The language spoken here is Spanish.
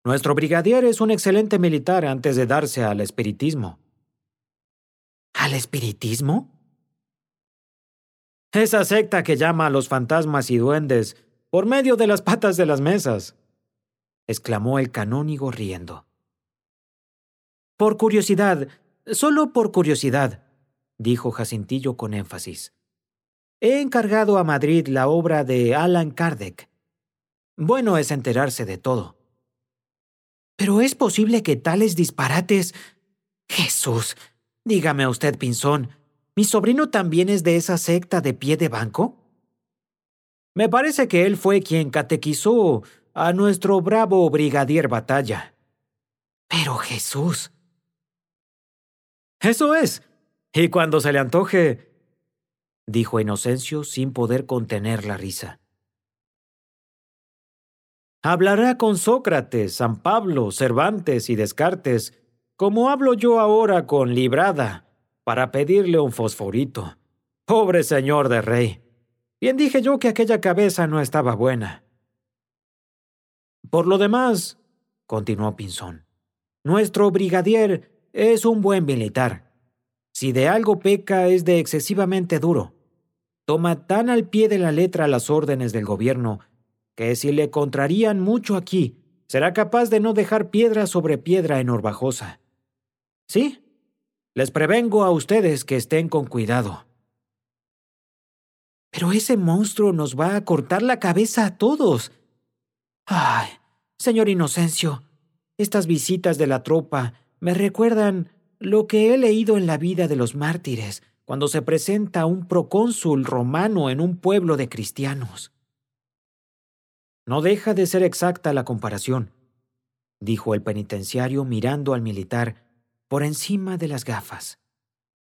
Nuestro brigadier es un excelente militar antes de darse al espiritismo. ¿Al espiritismo? Esa secta que llama a los fantasmas y duendes por medio de las patas de las mesas, exclamó el canónigo riendo. Por curiosidad, solo por curiosidad, dijo Jacintillo con énfasis. He encargado a Madrid la obra de Allan Kardec. Bueno es enterarse de todo. ¿Pero es posible que tales disparates... Jesús, dígame usted, Pinzón, ¿mi sobrino también es de esa secta de pie de banco? Me parece que él fue quien catequizó a nuestro bravo brigadier Batalla. Pero Jesús... Eso es. Y cuando se le antoje, dijo Inocencio sin poder contener la risa. Hablará con Sócrates, San Pablo, Cervantes y Descartes, como hablo yo ahora con Librada, para pedirle un fosforito. Pobre señor de rey. Bien dije yo que aquella cabeza no estaba buena. Por lo demás, continuó Pinzón, nuestro brigadier es un buen militar. Si de algo peca es de excesivamente duro. Toma tan al pie de la letra las órdenes del gobierno que si le contrarían mucho aquí, será capaz de no dejar piedra sobre piedra en Orbajosa. Sí, les prevengo a ustedes que estén con cuidado. Pero ese monstruo nos va a cortar la cabeza a todos. Ay, señor Inocencio, estas visitas de la tropa me recuerdan lo que he leído en la vida de los mártires cuando se presenta un procónsul romano en un pueblo de cristianos. No deja de ser exacta la comparación, dijo el penitenciario mirando al militar por encima de las gafas.